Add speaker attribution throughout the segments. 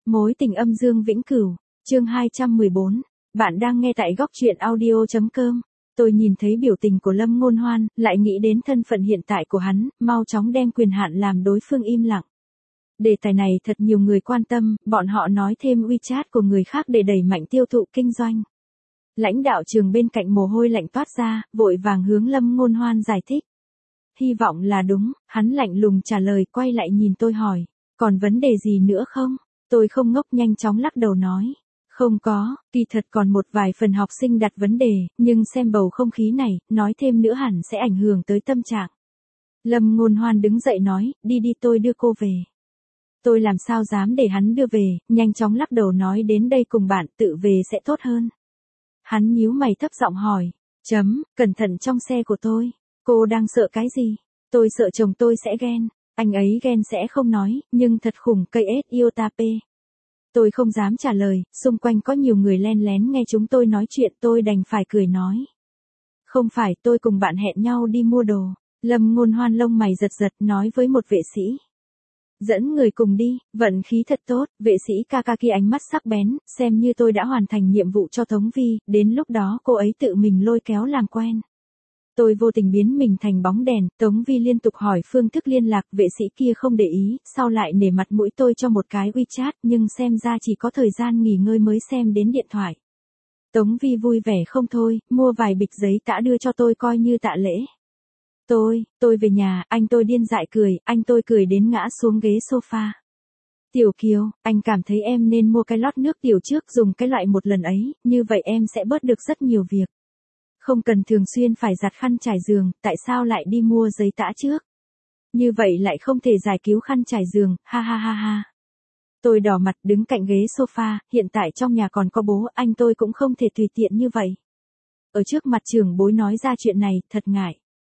Speaker 1: Mối tình âm dương vĩnh cửu, chương 214. Bạn đang nghe tại góc truyện audio.com. Tôi nhìn thấy biểu tình của Lâm Ngôn Hoan, lại nghĩ đến thân phận hiện tại của hắn, mau chóng đem quyền hạn làm đối phương im lặng. Đề tài này thật nhiều người quan tâm, bọn họ nói thêm WeChat của người khác để đẩy mạnh tiêu thụ kinh doanh. Lãnh đạo trường bên cạnh mồ hôi lạnh toát ra, vội vàng hướng Lâm Ngôn Hoan giải thích. Hy vọng là đúng, hắn lạnh lùng trả lời, quay lại nhìn tôi hỏi, còn vấn đề gì nữa không? Tôi không ngốc, nhanh chóng lắc đầu nói. Không có, kỳ thật còn một vài phần học sinh đặt vấn đề, nhưng xem bầu không khí này, nói thêm nữa hẳn sẽ ảnh hưởng tới tâm trạng. Lâm Ngôn Hoan đứng dậy nói, đi đi, tôi đưa cô về. Tôi làm sao dám để hắn đưa về, nhanh chóng lắc đầu nói, đến đây cùng bạn, tự về sẽ tốt hơn. Hắn nhíu mày thấp giọng hỏi, cẩn thận trong xe của tôi. Cô đang sợ cái gì? Tôi sợ chồng tôi sẽ ghen. Anh ấy ghen sẽ không nói, nhưng thật khủng, cây ết yêu tape. Tôi không dám trả lời, xung quanh có nhiều người len lén nghe chúng tôi nói chuyện, tôi đành phải cười nói. Không phải, tôi cùng bạn hẹn nhau đi mua đồ. Lâm Ngôn Hoan lông mày giật giật nói với một vệ sĩ. Dẫn người cùng đi, vận khí thật tốt, vệ sĩ Kaka kia ánh mắt sắc bén, xem như tôi đã hoàn thành nhiệm vụ cho Tống Vi, đến lúc đó cô ấy tự mình lôi kéo làm quen. Tôi vô tình biến mình thành bóng đèn, Tống Vi liên tục hỏi phương thức liên lạc, vệ sĩ kia không để ý, sau lại nể mặt mũi tôi cho một cái WeChat, nhưng xem ra chỉ có thời gian nghỉ ngơi mới xem đến điện thoại. Tống Vi vui vẻ không thôi, mua vài bịch giấy tã đưa cho tôi coi như tạ lễ. Tôi về nhà, anh tôi điên dại cười, anh tôi cười đến ngã xuống ghế sofa. Tiểu Kiều, anh cảm thấy em nên mua cái lót nước tiểu trước, dùng cái loại một lần ấy, như vậy em sẽ bớt được rất nhiều việc. Không cần thường xuyên phải giặt khăn trải giường, tại sao lại đi mua giấy tã trước? Như vậy lại không thể giải cứu khăn trải giường, ha ha ha ha. Tôi đỏ mặt đứng cạnh ghế sofa, hiện tại trong nhà còn có bố, anh tôi cũng không thể tùy tiện như vậy. Ở trước mặt trưởng bối nói ra chuyện này, thật ngại.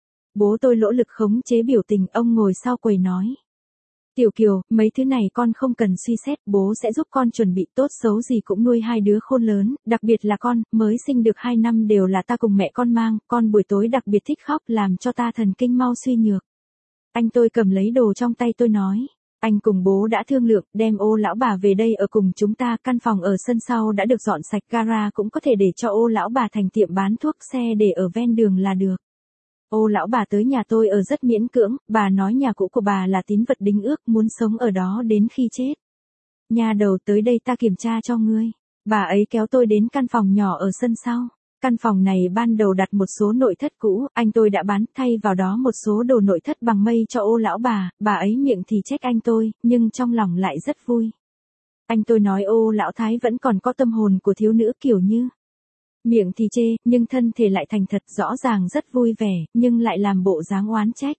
Speaker 1: Bố tôi lỗ lực khống chế biểu tình, ông ngồi sau quầy nói. Tiểu Kiều, mấy thứ này con không cần suy xét, bố sẽ giúp con chuẩn bị, tốt xấu gì cũng nuôi hai đứa khôn lớn, đặc biệt là con, mới sinh được 2 năm đều là ta cùng mẹ con mang, con buổi tối đặc biệt thích khóc, làm cho ta thần kinh mau suy nhược. Anh tôi cầm lấy đồ trong tay tôi nói. Anh cùng bố đã thương lượng, đem Ô lão bà về đây ở cùng chúng ta, căn phòng ở sân sau đã được dọn sạch, gara cũng có thể để cho Ô lão bà thành tiệm bán thuốc, xe để ở ven đường là được. Ô lão bà tới nhà tôi ở rất miễn cưỡng, bà nói nhà cũ của bà là tín vật đính ước, muốn sống ở đó đến khi chết. Nhà đầu, tới đây ta kiểm tra cho ngươi. Bà ấy kéo tôi đến căn phòng nhỏ ở sân sau. Căn phòng này ban đầu đặt một số nội thất cũ, anh tôi đã bán, thay vào đó một số đồ nội thất bằng mây cho Ô lão bà ấy miệng thì trách anh tôi, nhưng trong lòng lại rất vui. Anh tôi nói Ô lão thái vẫn còn có tâm hồn của thiếu nữ, kiểu như miệng thì chê, nhưng thân thể lại thành thật, rõ ràng rất vui vẻ, nhưng lại làm bộ dáng oán trách.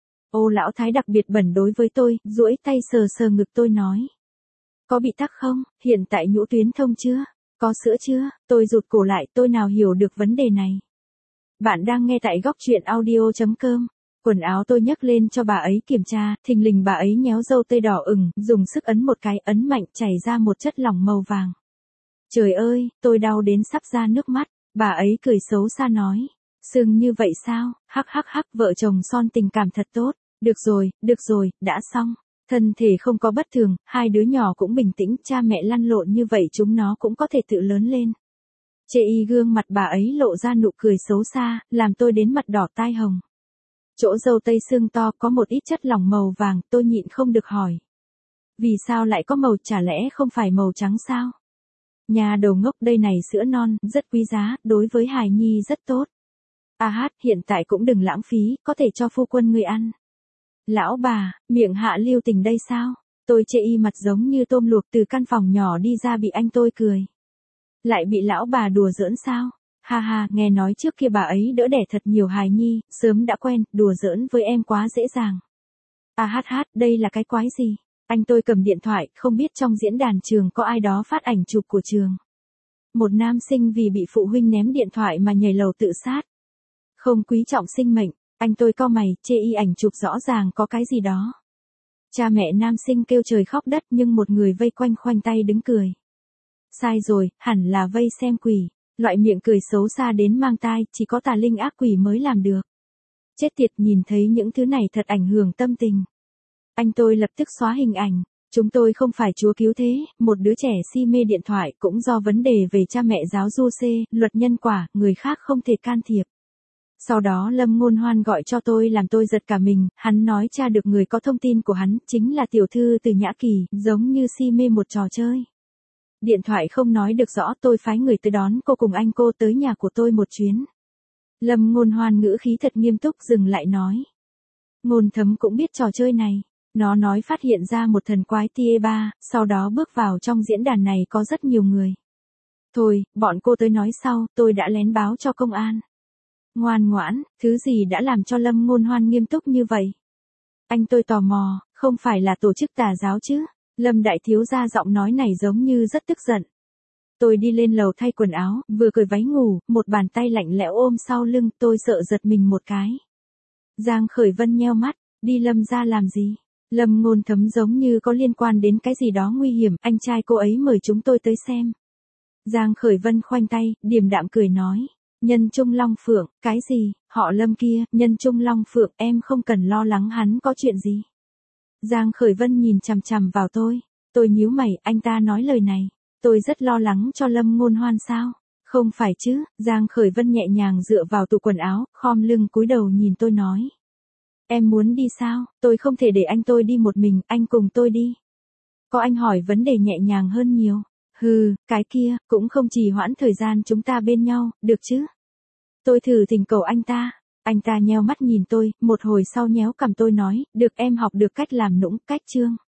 Speaker 1: Ô lão thái đặc biệt bẩn đối với tôi, duỗi tay sờ sờ ngực tôi nói. Có bị tắc không, hiện tại nhũ tuyến thông chưa? Có sữa chưa? Tôi rụt cổ lại, tôi nào hiểu được vấn đề này. Bạn đang nghe tại góc truyện audio.com. Quần áo tôi nhấc lên cho bà ấy kiểm tra, thình lình bà ấy nhéo râu tây đỏ ửng, dùng sức ấn một cái, ấn mạnh, chảy ra một chất lỏng màu vàng. Trời ơi, tôi đau đến sắp ra nước mắt, bà ấy cười xấu xa nói. Sưng như vậy sao, hắc hắc hắc, vợ chồng son tình cảm thật tốt, được rồi, đã xong. Thân thể không có bất thường, hai đứa nhỏ cũng bình tĩnh, cha mẹ lăn lộn như vậy chúng nó cũng có thể tự lớn lên. Chê y gương mặt bà ấy lộ ra nụ cười xấu xa, làm tôi đến mặt đỏ tai hồng. Chỗ râu tây xương to có một ít chất lỏng màu vàng, tôi nhịn không được hỏi. Vì sao lại có màu, chả lẽ không phải màu trắng sao? Nhà đầu ngốc, đây này sữa non, rất quý giá, đối với hài nhi rất tốt. Hiện tại cũng đừng lãng phí, có thể cho phu quân người ăn. Lão bà, miệng hạ lưu tình đây sao? Tôi chê y mặt giống như tôm luộc từ căn phòng nhỏ đi ra bị anh tôi cười. Lại bị lão bà đùa giỡn sao? Ha ha, nghe nói trước kia bà ấy đỡ đẻ thật nhiều hài nhi, sớm đã quen, đùa giỡn với em quá dễ dàng. Đây là cái quái gì? Anh tôi cầm điện thoại, không biết trong diễn đàn trường có ai đó phát ảnh chụp của trường. Một nam sinh vì bị phụ huynh ném điện thoại mà nhảy lầu tự sát. Không quý trọng sinh mệnh, anh tôi cau mày, chê y ảnh chụp rõ ràng có cái gì đó. Cha mẹ nam sinh kêu trời khóc đất, nhưng một người vây quanh khoanh tay đứng cười. Sai rồi, hẳn là vây xem quỷ, loại miệng cười xấu xa đến mang tai, chỉ có tà linh ác quỷ mới làm được. Chết tiệt, nhìn thấy những thứ này thật ảnh hưởng tâm tình. Anh tôi lập tức xóa hình ảnh. Chúng tôi không phải chúa cứu thế, một đứa trẻ si mê điện thoại cũng do vấn đề về cha mẹ giáo du C, luật nhân quả, người khác không thể can thiệp. Sau đó Lâm Ngôn Hoan gọi cho tôi làm tôi giật cả mình, hắn nói tra được người có thông tin của hắn, chính là tiểu thư từ Nhã Kỳ, giống như si mê một trò chơi. Điện thoại không nói được rõ, tôi phái người tới đón cô cùng anh cô tới nhà của tôi một chuyến. Lâm Ngôn Hoan ngữ khí thật nghiêm túc dừng lại nói. Ngôn Thấm cũng biết trò chơi này. Nó nói phát hiện ra một thần quái TE3, sau đó bước vào trong diễn đàn này có rất nhiều người. Thôi, bọn cô tới nói sau, tôi đã lén báo cho công an. Ngoan ngoãn, thứ gì đã làm cho Lâm Ngôn Hoan nghiêm túc như vậy? Anh tôi tò mò, không phải là tổ chức tà giáo chứ? Lâm đại thiếu gia giọng nói này giống như rất tức giận. Tôi đi lên lầu thay quần áo, vừa cởi váy ngủ, một bàn tay lạnh lẽo ôm sau lưng, tôi sợ giật mình một cái. Giang Khởi Vân nheo mắt, đi Lâm ra làm gì? Lâm Ngôn Thấm giống như có liên quan đến cái gì đó nguy hiểm, anh trai cô ấy mời chúng tôi tới xem. Giang Khởi Vân khoanh tay, điềm đạm cười nói. Nhân Trung Long Phượng, cái gì, họ Lâm kia, Nhân Trung Long Phượng, em không cần lo lắng hắn có chuyện gì. Giang Khởi Vân nhìn chằm chằm vào tôi nhíu mày, anh ta nói lời này. Tôi rất lo lắng cho Lâm Ngôn Hoan sao? Không phải chứ, Giang Khởi Vân nhẹ nhàng dựa vào tủ quần áo, khom lưng cúi đầu nhìn tôi nói. Em muốn đi sao? Tôi không thể để anh tôi đi một mình, anh cùng tôi đi. Có anh hỏi vấn đề nhẹ nhàng hơn nhiều. Hừ, cái kia, cũng không trì hoãn thời gian chúng ta bên nhau, được chứ? Tôi thử thỉnh cầu anh ta. Anh ta nheo mắt nhìn tôi, một hồi sau nhéo cằm tôi nói, được em học được cách làm nũng, cách trương.